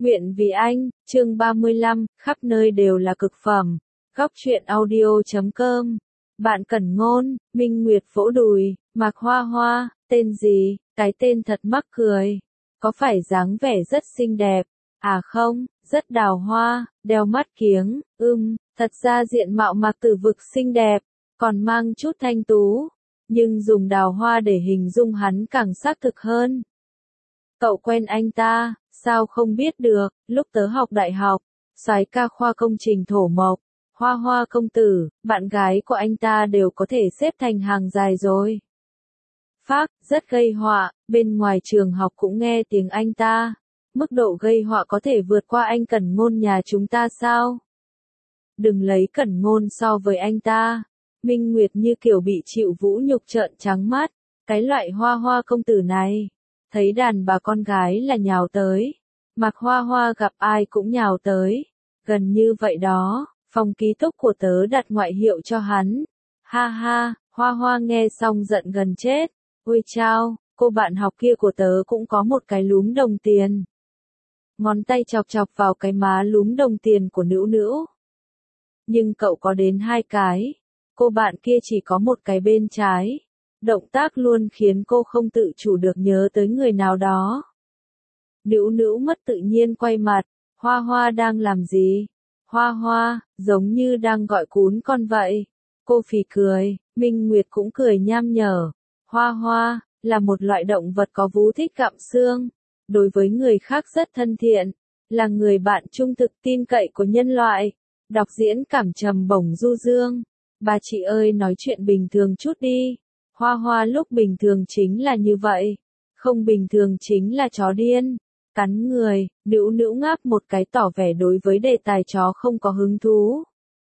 Nguyện vì anh, chương 35, khắp nơi đều là cực phẩm. Góc truyện audio.com. Bạn Cẩn Ngôn, Minh Nguyệt vỗ đùi, Mạc Hoa Hoa, tên gì, cái tên thật mắc cười. Có phải dáng vẻ rất xinh đẹp? À không, rất đào hoa, đeo mắt kiếng, thật ra diện mạo Mạc Tử Vực xinh đẹp, còn mang chút thanh tú. Nhưng dùng đào hoa để hình dung hắn càng xác thực hơn. Cậu quen anh ta, sao không biết được, lúc tớ học đại học, soái ca khoa công trình thổ mộc, Hoa Hoa công tử, bạn gái của anh ta đều có thể xếp thành hàng dài rồi. Phác, rất gây họa, bên ngoài trường học cũng nghe tiếng anh ta. Mức độ gây họa có thể vượt qua anh Cẩn Ngôn nhà chúng ta sao? Đừng lấy Cẩn Ngôn so với anh ta. Minh Nguyệt như kiểu bị chịu vũ nhục trợn trắng mắt. Cái loại Hoa Hoa công tử này. Thấy đàn bà con gái là nhào tới. Mạc Hoa Hoa gặp ai cũng nhào tới. Gần như vậy đó, phòng ký túc của tớ đặt ngoại hiệu cho hắn. Ha ha, Hoa Hoa nghe xong giận gần chết. Ôi chao, cô bạn học kia của tớ cũng có một cái lúm đồng tiền. Ngón tay chọc chọc vào cái má lúm đồng tiền của Nữu Nữu. Nhưng cậu có đến 2 cái. Cô bạn kia chỉ có một cái bên trái. Động tác luôn khiến cô không tự chủ được nhớ tới người nào đó. Nữu Nữu mất tự nhiên quay mặt. Hoa Hoa đang làm gì? Hoa Hoa, giống như đang gọi cún con vậy. Cô phì cười, Minh Nguyệt cũng cười nham nhở. Hoa Hoa, là một loại động vật có vú thích gặm xương. Đối với người khác rất thân thiện. Là người bạn trung thực tin cậy của nhân loại. Đọc diễn cảm trầm bổng du dương. Bà chị ơi nói chuyện bình thường chút đi. Hoa Hoa lúc bình thường chính là như vậy. Không bình thường chính là chó điên. Cắn người, Nữu Nữu ngáp một cái tỏ vẻ đối với đề tài chó không có hứng thú.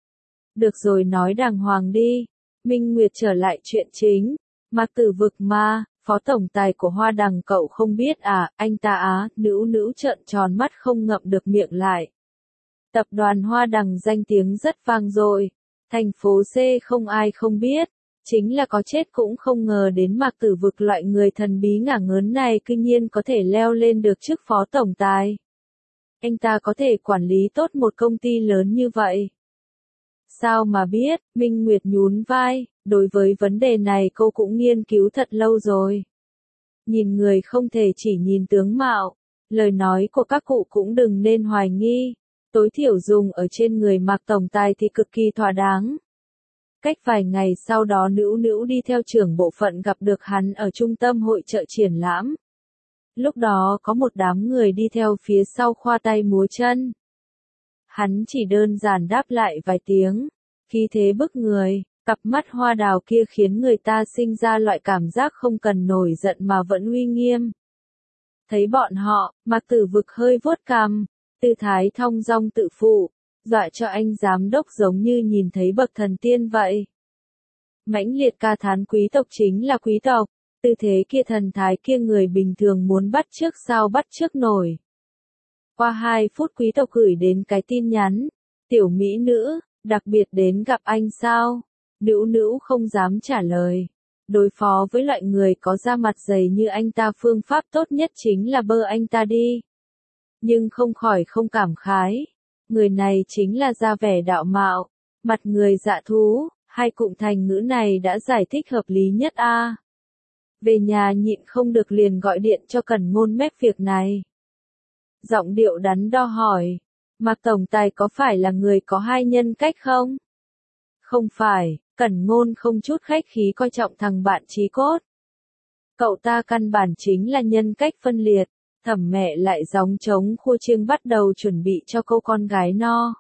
Được rồi nói đàng hoàng đi. Minh Nguyệt trở lại chuyện chính. Mạc Tử Vực mà, phó tổng tài của Hoa Đằng cậu không biết à, anh ta á, Nữu Nữu trợn tròn mắt không ngậm được miệng lại. Tập đoàn Hoa Đằng danh tiếng rất vang dội. Thành phố C không ai không biết. Chính là có chết cũng không ngờ đến Mạc Tử Vực loại người thần bí ngả ngớn này cư nhiên có thể leo lên được chức phó tổng tài. Anh ta có thể quản lý tốt một công ty lớn như vậy. Sao mà biết, Minh Nguyệt nhún vai, đối với vấn đề này cô cũng nghiên cứu thật lâu rồi. Nhìn người không thể chỉ nhìn tướng mạo, lời nói của các cụ cũng đừng nên hoài nghi, tối thiểu dùng ở trên người Mạc tổng tài thì cực kỳ thỏa đáng. Cách vài ngày sau đó Nữu Nữu đi theo trưởng bộ phận gặp được hắn ở trung tâm hội chợ triển lãm. Lúc đó có một đám người đi theo phía sau khoa tay múa chân. Hắn chỉ đơn giản đáp lại vài tiếng, khí thế bức người, cặp mắt hoa đào kia khiến người ta sinh ra loại cảm giác không cần nổi giận mà vẫn uy nghiêm. Thấy bọn họ, Mạc Tử Vực hơi vuốt cằm, tư thái thong dong tự phụ, dọa cho anh giám đốc giống như nhìn thấy bậc thần tiên vậy. Mãnh liệt ca thán quý tộc chính là quý tộc, tư thế kia thần thái kia người bình thường muốn bắt chước sao bắt chước nổi. Qua 2 phút quý tộc gửi đến cái tin nhắn, tiểu mỹ nữ, đặc biệt đến gặp anh sao? Nữu Nữu không dám trả lời. Đối phó với loại người có da mặt dày như anh ta phương pháp tốt nhất chính là bơ anh ta đi. Nhưng không khỏi không cảm khái. Người này chính là da vẻ đạo mạo, mặt người dạ thú, 2 cụm thành ngữ này đã giải thích hợp lý nhất a. Về nhà nhịn không được liền gọi điện cho Cẩn Ngôn mép việc này. Giọng điệu đắn đo hỏi, Mạc tổng tài có phải là người có 2 nhân cách không? Không phải, Cẩn Ngôn không chút khách khí coi trọng thằng bạn chí cốt. Cậu ta căn bản chính là nhân cách phân liệt. Thẩm mẹ lại gióng trống khua chiêng bắt đầu chuẩn bị cho cô con gái no.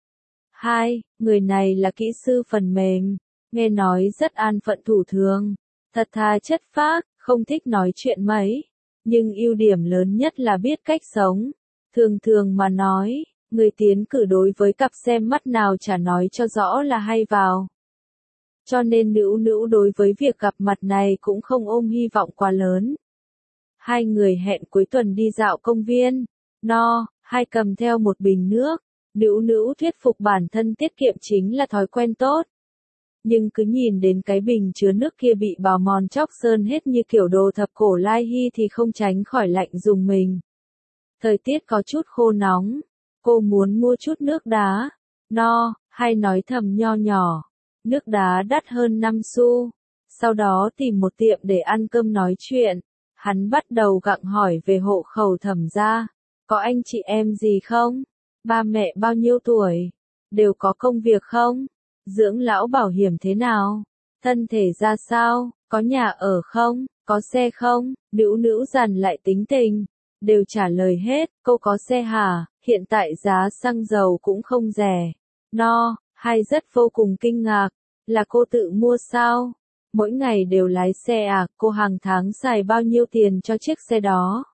2. Người này là kỹ sư phần mềm, nghe nói rất an phận thủ thường, thật thà chất phác, không thích nói chuyện mấy, nhưng ưu điểm lớn nhất là biết cách sống. Thường thường mà nói, người tiến cử đối với cặp xem mắt nào chả nói cho rõ là hay vào. Cho nên Nữu Nữu đối với việc gặp mặt này cũng không ôm hy vọng quá lớn. 2 người hẹn cuối tuần đi dạo công viên. No, 2 cầm theo một bình nước. Nữu Nữu thuyết phục bản thân tiết kiệm chính là thói quen tốt. Nhưng cứ nhìn đến cái bình chứa nước kia bị bào mòn chóc sơn hết như kiểu đồ thập cổ lai hy thì không tránh khỏi lạnh rùng mình. Thời tiết có chút khô nóng, cô muốn mua chút nước đá. No, hay nói thầm nho nhỏ, nước đá đắt hơn 5 xu. Sau đó tìm một tiệm để ăn cơm nói chuyện. Hắn bắt đầu gặng hỏi về hộ khẩu Thẩm gia. Có anh chị em gì không? Ba mẹ bao nhiêu tuổi? Đều có công việc không? Dưỡng lão bảo hiểm thế nào? Thân thể ra sao? Có nhà ở không? Có xe không? Nữu nữu dằn lại tính tình. Đều trả lời hết, cô có xe hả? Hiện tại giá xăng dầu cũng không rẻ. No, hay rất vô cùng kinh ngạc. Là cô tự mua sao? Mỗi ngày đều lái xe à? Cô hàng tháng xài bao nhiêu tiền cho chiếc xe đó?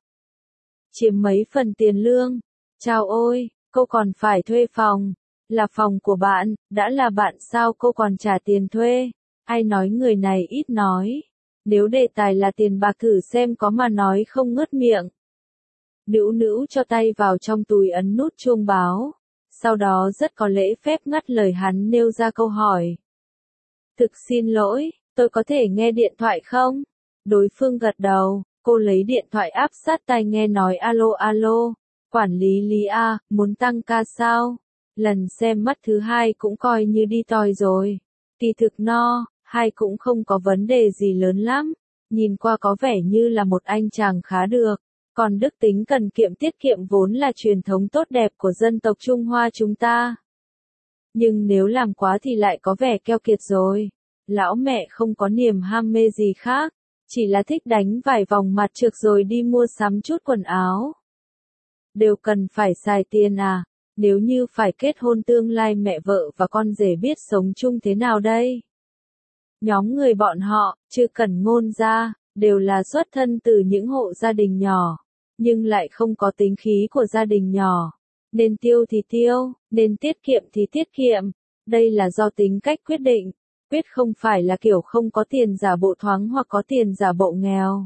Chiếm mấy phần tiền lương? Chao ôi, cô còn phải thuê phòng. Là phòng của bạn, đã là bạn sao cô còn trả tiền thuê? Ai nói người này ít nói. Nếu đề tài là tiền bạc thử xem có mà nói không ngớt miệng. Nữu nữu cho tay vào trong túi ấn nút chuông báo. Sau đó rất có lễ phép ngắt lời hắn nêu ra câu hỏi. Thực xin lỗi, tôi có thể nghe điện thoại không? Đối phương gật đầu, cô lấy điện thoại áp sát tai nghe nói alo alo. Quản lý Lý A, muốn tăng ca sao? Lần xem mắt thứ hai cũng coi như đi toi rồi. Kỳ thực no, hai cũng không có vấn đề gì lớn lắm. Nhìn qua có vẻ như là một anh chàng khá được. Còn đức tính cần kiệm tiết kiệm vốn là truyền thống tốt đẹp của dân tộc Trung Hoa chúng ta. Nhưng nếu làm quá thì lại có vẻ keo kiệt rồi. Lão mẹ không có niềm ham mê gì khác. Chỉ là thích đánh vài vòng mặt trược rồi đi mua sắm chút quần áo. Đều cần phải xài tiền à? Nếu như phải kết hôn tương lai mẹ vợ và con rể biết sống chung thế nào đây? Nhóm người bọn họ, chưa cần ngôn ra, đều là xuất thân từ những hộ gia đình nhỏ, nhưng lại không có tính khí của gia đình nhỏ. Nên tiêu thì tiêu, nên tiết kiệm thì tiết kiệm. Đây là do tính cách quyết định, quyết không phải là kiểu không có tiền giả bộ thoáng hoặc có tiền giả bộ nghèo.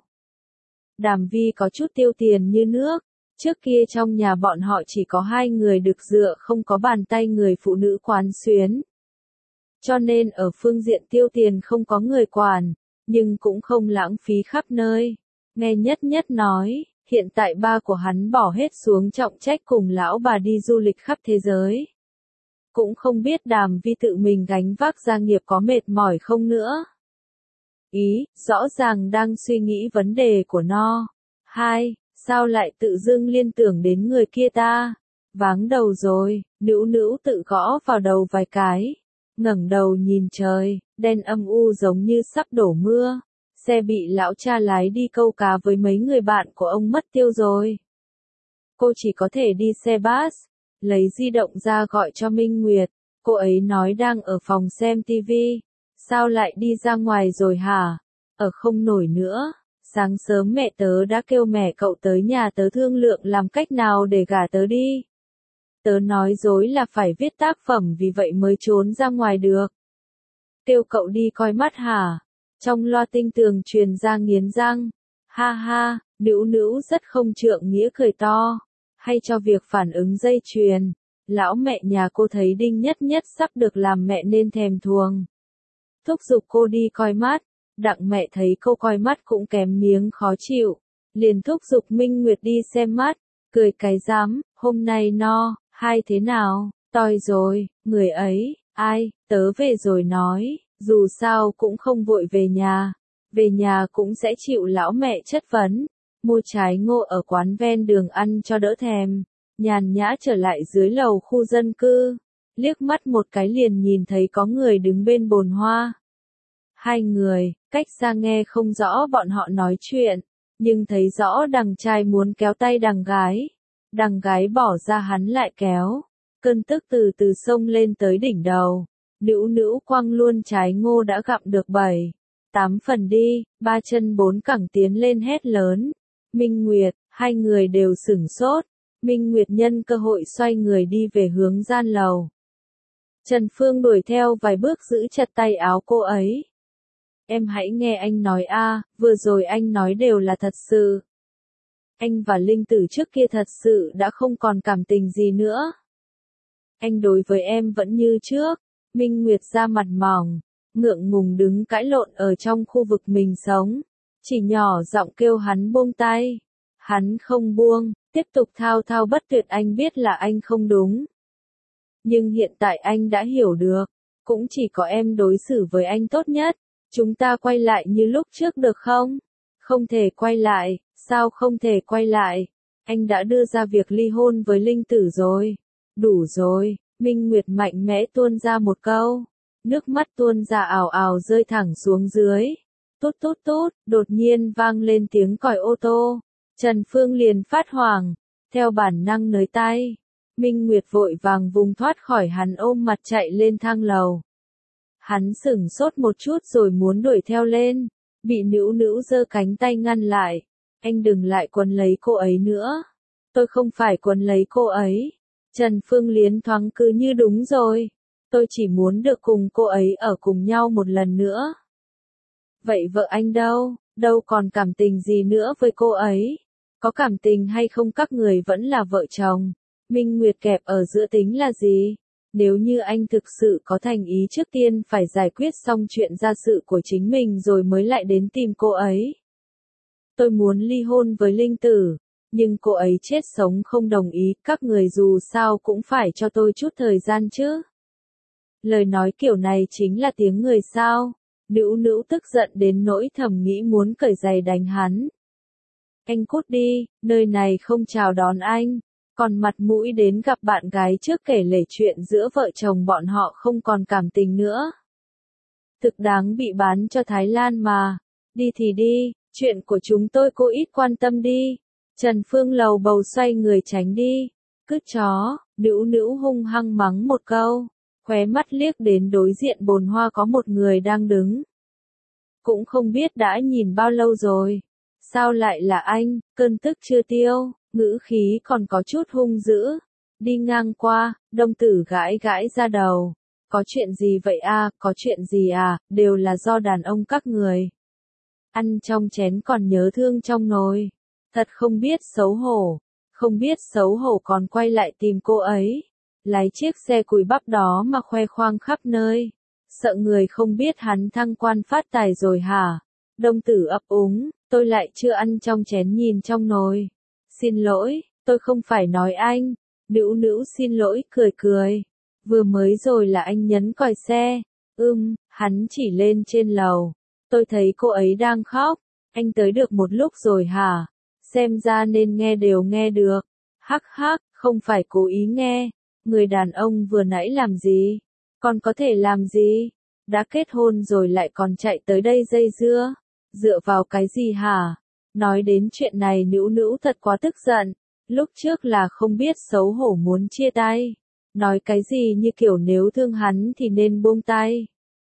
Đàm Vi có chút tiêu tiền như nước. Trước kia trong nhà bọn họ chỉ có hai người được dựa không có bàn tay người phụ nữ quán xuyến. Cho nên ở phương diện tiêu tiền không có người quản, nhưng cũng không lãng phí khắp nơi. Nghe Nhất Nhất nói, hiện tại ba của hắn bỏ hết xuống trọng trách cùng lão bà đi du lịch khắp thế giới. Cũng không biết Đàm Vi tự mình gánh vác gia nghiệp có mệt mỏi không nữa. Ý, rõ ràng đang suy nghĩ vấn đề của no. Hai, sao lại tự dưng liên tưởng đến người kia ta? Váng đầu rồi, nữu nữu tự gõ vào đầu vài cái. Ngẩng đầu nhìn trời, đen âm u giống như sắp đổ mưa. Xe bị lão cha lái đi câu cá với mấy người bạn của ông mất tiêu rồi. Cô chỉ có thể đi xe bus. Lấy di động ra gọi cho Minh Nguyệt. Cô ấy nói đang ở phòng xem tivi. Sao lại đi ra ngoài rồi hả? Ở không nổi nữa. Sáng sớm mẹ tớ đã kêu mẹ cậu tới nhà tớ thương lượng làm cách nào để gả tớ đi. Tớ nói dối là phải viết tác phẩm vì vậy mới trốn ra ngoài được. Kêu cậu đi coi mắt hả? Trong loa tinh tường truyền ra nghiến răng. Ha ha, nữu nữu rất không trượng nghĩa cười to. Hay cho việc phản ứng dây chuyền. Lão mẹ nhà cô thấy Đinh Nhất Nhất sắp được làm mẹ nên thèm thuồng. Thúc giục cô đi coi mắt. Đặng mẹ thấy cô coi mắt cũng kém miếng khó chịu. Liền thúc giục Minh Nguyệt đi xem mắt. Cười cái rắm, hôm nay no, hai thế nào, toi rồi, người ấy, ai, tớ về rồi nói, dù sao cũng không vội về nhà cũng sẽ chịu lão mẹ chất vấn, mua trái ngô ở quán ven đường ăn cho đỡ thèm, nhàn nhã trở lại dưới lầu khu dân cư, liếc mắt một cái liền nhìn thấy có người đứng bên bồn hoa. Hai người, cách xa nghe không rõ bọn họ nói chuyện, nhưng thấy rõ đằng trai muốn kéo tay đằng gái bỏ ra hắn lại kéo, cơn tức từ từ xông lên tới đỉnh đầu, nữu nữu quăng luôn trái ngô đã gặm được 7-8 phần đi, ba chân bốn cẳng tiến lên hét lớn, Minh Nguyệt, hai người đều sửng sốt, Minh Nguyệt nhân cơ hội xoay người đi về hướng gian lầu. Trần Phương đuổi theo vài bước giữ chặt tay áo cô ấy. Em hãy nghe anh nói a, vừa rồi anh nói đều là thật sự. Anh và Linh Tử trước kia thật sự đã không còn cảm tình gì nữa. Anh đối với em vẫn như trước. Minh Nguyệt ra mặt mỏng, ngượng ngùng đứng cãi lộn ở trong khu vực mình sống. Chỉ nhỏ giọng kêu hắn buông tay. Hắn không buông, Tiếp tục thao thao bất tuyệt, anh biết là anh không đúng. Nhưng hiện tại anh đã hiểu được, cũng chỉ có em đối xử với anh tốt nhất. Chúng ta quay lại như lúc trước được không? Không thể quay lại, sao không thể quay lại? Anh đã đưa ra việc ly hôn với Linh Tử rồi. Đủ rồi, Minh Nguyệt mạnh mẽ tuôn ra một câu. Nước mắt tuôn ra ào ào rơi thẳng xuống dưới. Tút tút tút, đột nhiên vang lên tiếng còi ô tô. Trần Phương liền phát hoảng, theo bản năng nới tay. Minh Nguyệt vội vàng vùng thoát khỏi hắn, ôm mặt chạy lên thang lầu. Hắn sửng sốt một chút rồi muốn đuổi theo lên, bị Nữu Nữu giơ cánh tay ngăn lại. Anh đừng lại quấn lấy cô ấy nữa. Tôi không phải quấn lấy cô ấy. Trần Phương liến thoáng cứ như đúng rồi. Tôi chỉ muốn được cùng cô ấy ở cùng nhau một lần nữa. Vậy vợ anh đâu? Đâu còn cảm tình gì nữa với cô ấy? Có cảm tình hay không các người vẫn là vợ chồng. Minh Nguyệt kẹp ở giữa tính là gì? Nếu như anh thực sự có thành ý, trước tiên phải giải quyết xong chuyện gia sự của chính mình rồi mới lại đến tìm cô ấy. Tôi muốn ly hôn với Linh Tử, nhưng cô ấy chết sống không đồng ý, các người dù sao cũng phải cho tôi chút thời gian chứ. Lời nói kiểu này chính là tiếng người sao? Nữu Nữu tức giận đến nỗi thầm nghĩ muốn cởi giày đánh hắn. Anh cút đi, nơi này không chào đón anh. Còn mặt mũi đến gặp bạn gái trước kể lể chuyện giữa vợ chồng bọn họ không còn cảm tình nữa. Thực đáng bị bán cho Thái Lan mà. Đi thì đi, chuyện của chúng tôi cô ít quan tâm đi. Trần Phương lầu bầu xoay người tránh đi. Cứ chó, Nữu Nữu hung hăng mắng một câu, khóe mắt liếc đến đối diện bồn hoa có một người đang đứng. Cũng không biết đã nhìn bao lâu rồi. Sao lại là anh, cơn tức chưa tiêu, ngữ khí còn có chút hung dữ. Đi ngang qua, Đông Tử gãi gãi ra đầu. Có chuyện gì vậy à, có chuyện gì à, đều là do đàn ông các người. Ăn trong chén còn nhớ thương trong nồi. Thật không biết xấu hổ. Không biết xấu hổ còn quay lại tìm cô ấy. Lái chiếc xe cùi bắp đó mà khoe khoang khắp nơi. Sợ người không biết hắn thăng quan phát tài rồi hả? Đông Tử ấp úng, tôi lại chưa ăn trong chén nhìn trong nồi. Xin lỗi, tôi không phải nói anh. Nữu Nữu xin lỗi cười cười. Vừa mới rồi là anh nhấn còi xe. Hắn chỉ lên trên lầu. Tôi thấy cô ấy đang khóc. Anh tới được một lúc rồi hả? Xem ra nên nghe đều nghe được. Hắc hắc, không phải cố ý nghe. Người đàn ông vừa nãy làm gì? Còn có thể làm gì? Đã kết hôn rồi lại còn chạy tới đây dây dưa. Dựa vào cái gì hả? Nói đến chuyện này Nữu Nữu thật quá tức giận. Lúc trước là không biết xấu hổ muốn chia tay. Nói cái gì như kiểu nếu thương hắn thì nên buông tay.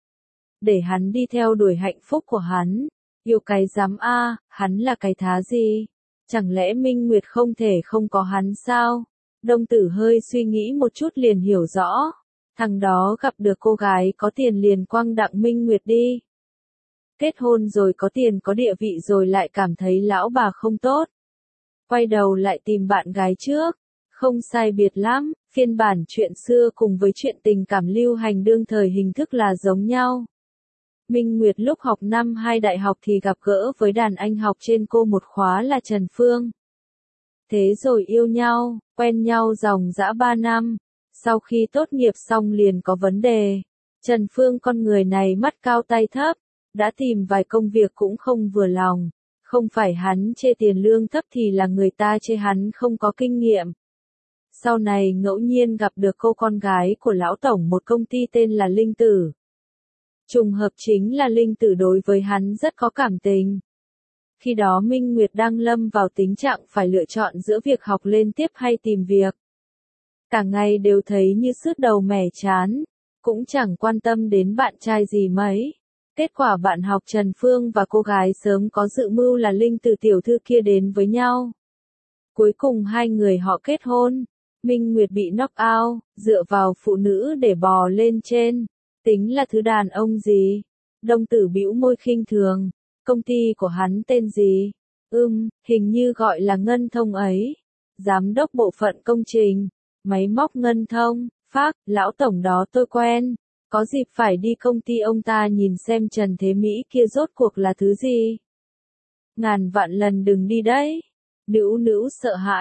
Để hắn đi theo đuổi hạnh phúc của hắn. Yêu cái dám a, hắn là cái thá gì? Chẳng lẽ Minh Nguyệt không thể không có hắn sao? Đông Tử hơi suy nghĩ một chút liền hiểu rõ. Thằng đó gặp được cô gái có tiền liền quăng Đặng Minh Nguyệt đi. Kết hôn rồi có tiền có địa vị rồi lại cảm thấy lão bà không tốt. Quay đầu lại tìm bạn gái trước. Không sai biệt lắm, phiên bản chuyện xưa cùng với chuyện tình cảm lưu hành đương thời hình thức là giống nhau. Minh Nguyệt lúc học năm 2 đại học thì gặp gỡ với đàn anh học trên cô một khóa là Trần Phương. Thế rồi yêu nhau, quen nhau dòng dã 3 năm. Sau khi tốt nghiệp xong liền có vấn đề. Trần Phương con người này mắt cao tay thấp, đã tìm vài công việc cũng không vừa lòng. Không phải hắn chê tiền lương thấp thì là người ta chê hắn không có kinh nghiệm. Sau này ngẫu nhiên gặp được cô con gái của lão tổng một công ty tên là Linh Tử. Trùng hợp chính là Linh Tử đối với hắn rất có cảm tình. Khi đó Minh Nguyệt đang lâm vào tình trạng phải lựa chọn giữa việc học lên tiếp hay tìm việc. Cả ngày đều thấy như sứt đầu mẻ chán, cũng chẳng quan tâm đến bạn trai gì mấy. Kết quả bạn học Trần Phương và cô gái sớm có dự mưu là Linh Tử tiểu thư kia đến với nhau. Cuối cùng hai người họ kết hôn. Minh Nguyệt bị knock out, dựa vào phụ nữ để bò lên trên. Tính là thứ đàn ông gì? Đông Tử bĩu môi khinh thường. Công ty của hắn tên gì? Hình như gọi là Ngân Thông ấy. Giám đốc bộ phận công trình. Máy móc Ngân Thông. Phác, lão tổng đó tôi quen. Có dịp phải đi công ty ông ta nhìn xem Trần Thế Mỹ kia rốt cuộc là thứ gì. Ngàn vạn lần đừng đi đấy. Nữu Nữu sợ hãi.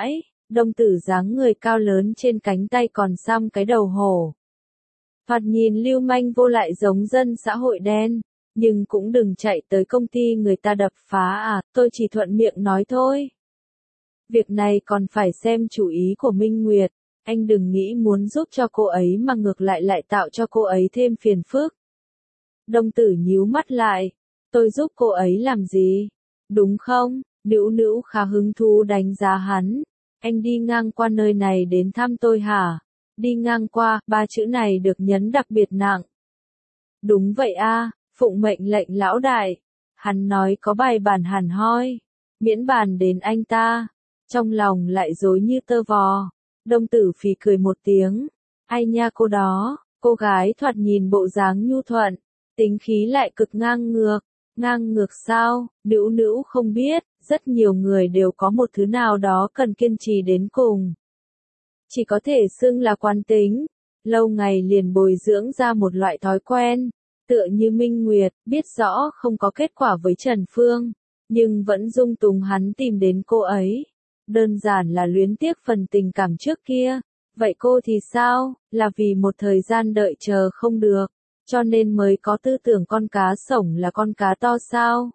Đông tử dáng người cao lớn trên cánh tay còn xăm cái đầu hổ. Thoạt nhìn lưu manh vô lại giống dân xã hội đen, nhưng cũng đừng chạy tới công ty người ta đập phá à, tôi chỉ thuận miệng nói thôi. Việc này còn phải xem chủ ý của Minh Nguyệt, anh đừng nghĩ muốn giúp cho cô ấy mà ngược lại tạo cho cô ấy thêm phiền phức. Đông tử nhíu mắt lại, tôi giúp cô ấy làm gì? Đúng không? Nữu Nữu khá hứng thú đánh giá hắn. Anh đi ngang qua nơi này đến thăm tôi hả? Đi ngang qua, ba chữ này được nhấn đặc biệt nặng. Đúng vậy a, phụng mệnh lệnh lão đại. Hắn nói có bài bản hẳn hoi, miễn bàn đến anh ta. Trong lòng lại rối như tơ vò. Đông tử phì cười một tiếng. Ai nha cô đó, cô gái thoạt nhìn bộ dáng nhu thuận, tính khí lại cực ngang ngược. Ngang ngược sao? Nữu Nữu không biết, rất nhiều người đều có một thứ nào đó cần kiên trì đến cùng. Chỉ có thể xưng là quán tính, lâu ngày liền bồi dưỡng ra một loại thói quen, tựa như Minh Nguyệt, biết rõ không có kết quả với Trần Phương, nhưng vẫn dung túng hắn tìm đến cô ấy. Đơn giản là luyến tiếc phần tình cảm trước kia. Vậy cô thì sao? Là vì một thời gian đợi chờ không được, cho nên mới có tư tưởng con cá sổng là con cá to sao?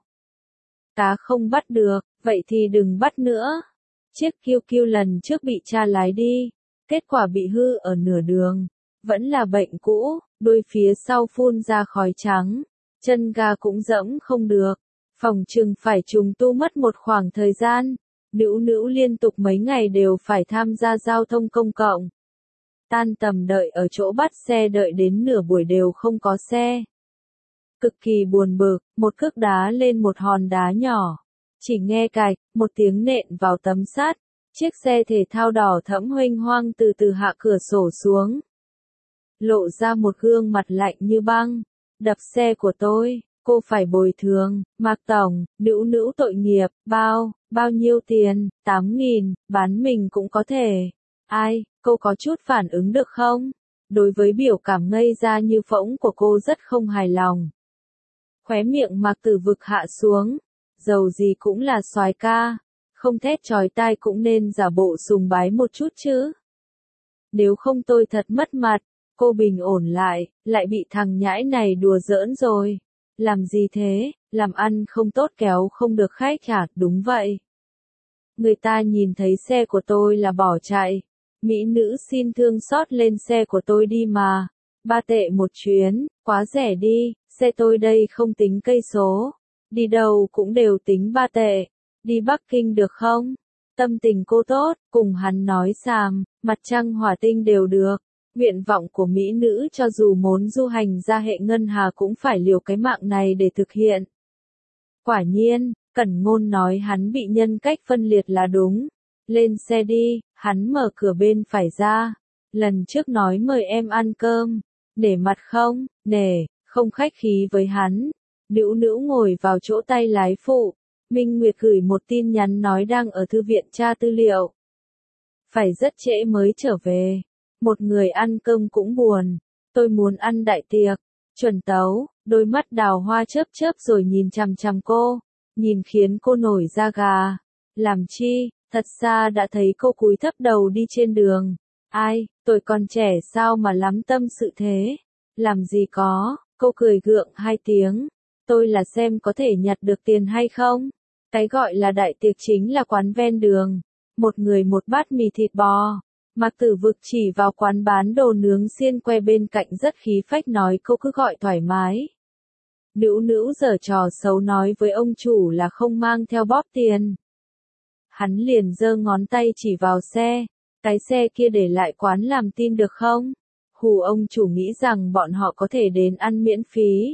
Cá không bắt được, vậy thì đừng bắt nữa. Chiếc kiêu kiêu lần trước bị cha lái đi, kết quả bị hư ở nửa đường, vẫn là bệnh cũ, đuôi phía sau phun ra khói trắng, chân ga cũng dẫm không được, phòng chừng phải trùng tu mất một khoảng thời gian. Nữu Nữu liên tục mấy ngày đều phải tham gia giao thông công cộng. Tan tầm đợi ở chỗ bắt xe đợi đến nửa buổi đều không có xe. Cực kỳ buồn bực, một cước đá lên một hòn đá nhỏ. Chỉ nghe cạch, một tiếng nện vào tấm sắt. Chiếc xe thể thao đỏ thẫm huênh hoang từ từ hạ cửa sổ xuống. Lộ ra một gương mặt lạnh như băng. Đập xe của tôi, cô phải bồi thường. Mạc Tổng, Nữu Nữu tội nghiệp, bao nhiêu tiền? 8.000, bán mình cũng có thể. Ai, cô có chút phản ứng được không? Đối với biểu cảm ngây ra như phỗng của cô rất không hài lòng. Khóe miệng Mạc Tử Vực hạ xuống, dầu gì cũng là soái ca, không thét chói tai cũng nên giả bộ sùng bái một chút chứ. Nếu không tôi thật mất mặt. Cô bình ổn lại bị thằng nhãi này đùa giỡn rồi. Làm gì thế, làm ăn không tốt kéo không được khách hả? Đúng vậy. Người ta nhìn thấy xe của tôi là bỏ chạy. Mỹ nữ xin thương xót lên xe của tôi đi mà. 3 tệ một chuyến, quá rẻ đi, xe tôi đây không tính cây số. Đi đâu cũng đều tính 3 tệ. Đi Bắc Kinh được không? Tâm tình cô tốt, cùng hắn nói xàm, mặt trăng hỏa tinh đều được. Nguyện vọng của mỹ nữ cho dù muốn du hành ra hệ ngân hà cũng phải liều cái mạng này để thực hiện. Quả nhiên, Cẩn Ngôn nói hắn bị nhân cách phân liệt là đúng. Lên xe đi, hắn mở cửa bên phải ra. Lần trước nói mời em ăn cơm. Nể mặt không? Nể, không khách khí với hắn. Nữu Nữu ngồi vào chỗ tay lái phụ. Minh Nguyệt gửi một tin nhắn nói đang ở thư viện tra tư liệu. Phải rất trễ mới trở về. Một người ăn cơm cũng buồn. Tôi muốn ăn đại tiệc. Chuẩn tấu, đôi mắt đào hoa chớp chớp rồi nhìn chằm chằm cô. Nhìn khiến cô nổi da gà. Làm chi, thật ra đã thấy cô cúi thấp đầu đi trên đường. Ai, tôi còn trẻ sao mà lắm tâm sự thế? Làm gì có, cô cười gượng 2 tiếng. Tôi là xem có thể nhặt được tiền hay không? Cái gọi là đại tiệc chính là quán ven đường. Một người một bát mì thịt bò. Mạc Tử Vực chỉ vào quán bán đồ nướng xiên que bên cạnh rất khí phách nói cô cứ gọi thoải mái. Nữu Nữu giở trò xấu nói với ông chủ là không mang theo bóp tiền. Hắn liền giơ ngón tay chỉ vào xe. Cái xe kia để lại quán làm tin được không? Hù ông chủ nghĩ rằng bọn họ có thể đến ăn miễn phí.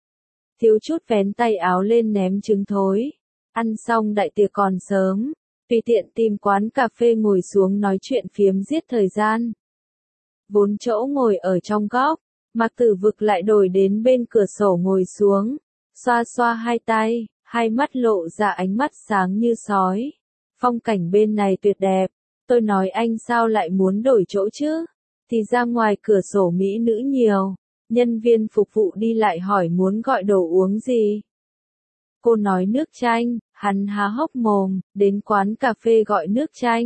Thiếu chút vén tay áo lên ném trứng thối. Ăn xong đại tiệc còn sớm. Tùy tiện tìm quán cà phê ngồi xuống nói chuyện phiếm giết thời gian. 4 chỗ ngồi ở trong góc. Mạc Tử Vực lại đổi đến bên cửa sổ ngồi xuống. Xoa xoa 2 tay, 2 mắt lộ ra ánh mắt sáng như sói. Phong cảnh bên này tuyệt đẹp. Tôi nói anh sao lại muốn đổi chỗ chứ? Thì ra ngoài cửa sổ mỹ nữ nhiều. Nhân viên phục vụ đi lại hỏi muốn gọi đồ uống gì. Cô nói nước chanh, hắn há hốc mồm, đến quán cà phê gọi nước chanh.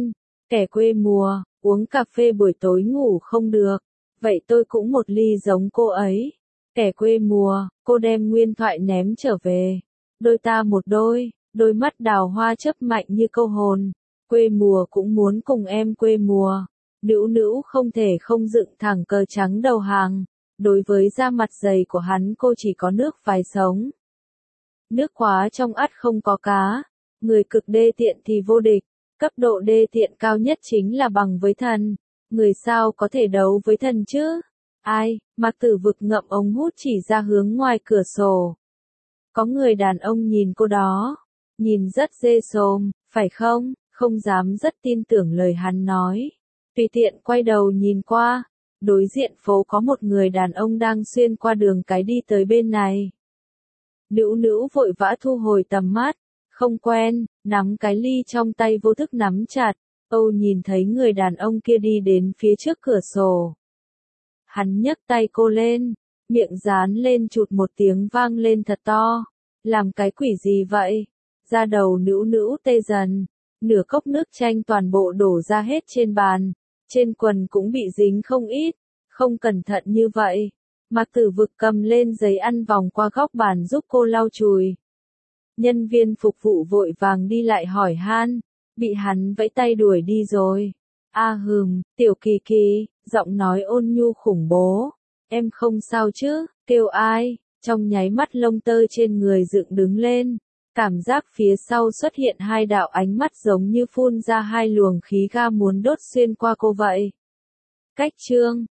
Kẻ quê mùa, uống cà phê buổi tối ngủ không được. Vậy tôi cũng một ly giống cô ấy. Kẻ quê mùa, cô đem nguyên thoại ném trở về. Đôi ta một đôi, đôi mắt đào hoa chớp mạnh như câu hồn. Quê mùa cũng muốn cùng em quê mùa. Nữu nữu không thể không dựng thẳng cờ trắng đầu hàng. Đối với da mặt dày của hắn cô chỉ có nước vài sống. Nước quá trong ắt không có cá. Người cực đê tiện thì vô địch. Cấp độ đê tiện cao nhất chính là bằng với thần. Người sao có thể đấu với thần chứ? Ai? Mạc Tử Vực ngậm ống hút chỉ ra hướng ngoài cửa sổ. Có người đàn ông nhìn cô đó. Nhìn rất ghê xồm, phải không? Không dám rất tin tưởng lời hắn nói. Tùy tiện quay đầu nhìn qua. Đối diện phố có một người đàn ông đang xuyên qua đường cái đi tới bên này. Nữu nữu vội vã thu hồi tầm mắt. Không quen, nắm cái ly trong tay vô thức nắm chặt. Âu nhìn thấy người đàn ông kia đi đến phía trước cửa sổ. Hắn nhấc tay cô lên, miệng dán lên chụt một tiếng vang lên thật to. Làm cái quỷ gì vậy? Da đầu nữu nữu tê dần. Nửa cốc nước chanh toàn bộ đổ ra hết trên bàn. Trên quần cũng bị dính không ít. Không cẩn thận như vậy. Mạc Tử Vực cầm lên giấy ăn vòng qua góc bàn giúp cô lau chùi. Nhân viên phục vụ vội vàng đi lại hỏi han, bị hắn vẫy tay đuổi đi rồi. Tiểu Kỳ Kỳ, giọng nói ôn nhu khủng bố. Em không sao chứ, kêu ai? Trong nháy mắt lông tơ trên người dựng đứng lên. Cảm giác phía sau xuất hiện hai đạo ánh mắt giống như phun ra hai luồng khí ga muốn đốt xuyên qua cô vậy. Cách chương